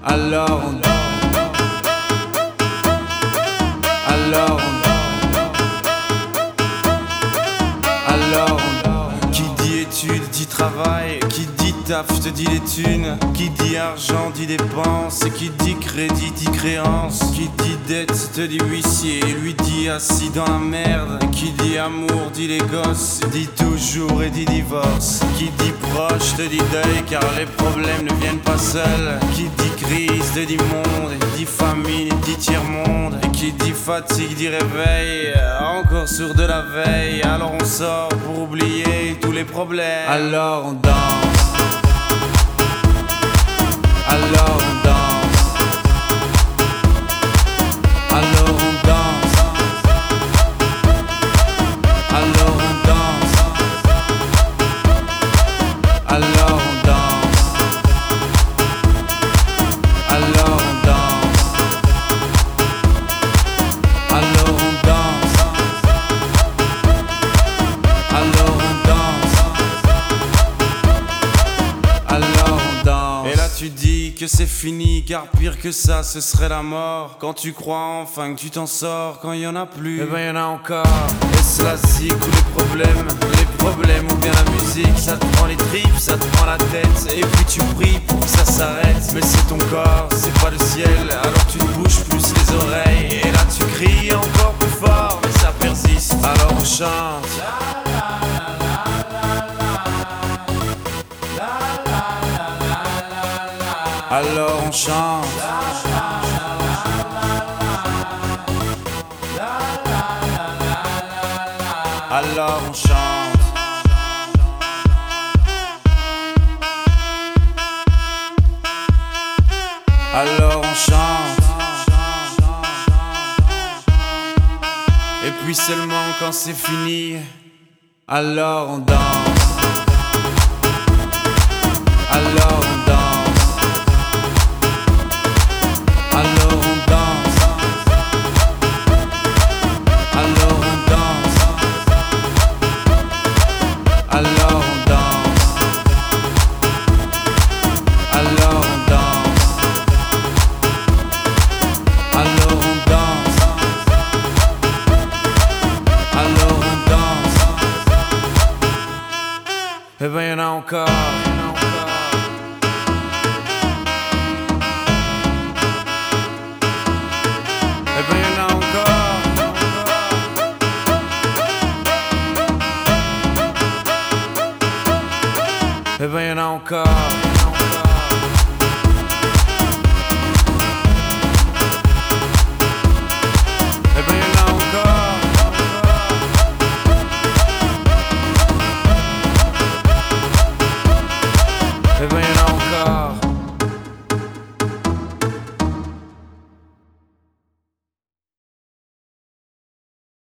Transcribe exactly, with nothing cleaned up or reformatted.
Alors on danse. Alors on Alors on Qui dit études dit travail, qui dit taf te dit les thunes, qui dit argent dit dépenses, qui dit crédit dit créance, qui dit dette te dit huissier, lui dit assis dans la merde, qui dit amour dit les gosses, dit toujours et dit divorce, qui dit proche te dit deuil car les problèmes ne viennent pas seuls, qui dit crise te dit monde, dit famine dit tiers-monde, et qui dit fatigue dit réveil, encore sur de la veille, alors on sort pour oublier tous les problèmes. Alors on danse. Alors on danse. Alors on danse. Alors on danse. Alors on danse. Alors on danse. Alors on danse. Alors on danse. Alors on danse. Et là tu dis que c'est fini, car pire que ça ce serait la mort. Quand tu crois enfin que tu t'en sors, quand il y en a plus, eh ben y en a encore. Et c'est la zik ou les problèmes, les problèmes ou bien la musique. Ça te prend les tripes, ça te prend la tête, et puis tu pries pour que ça s'arrête. Mais c'est ton corps, c'est pas le ciel, alors tu te bouges plus les oreilles. Et là tu cries encore plus fort, mais ça persiste, alors on chante. Alors on chante. Alors on chante. Alors on chante. Et puis seulement quand c'est fini, alors on danse. Alors on danse. Alors on danse. Alors on danse. Alors on danse. Alors on danse. Alors on danse. Alors on danse. Eh ben y'en a encore. Eh ben y'en a encore. Eh ben y'en a encore.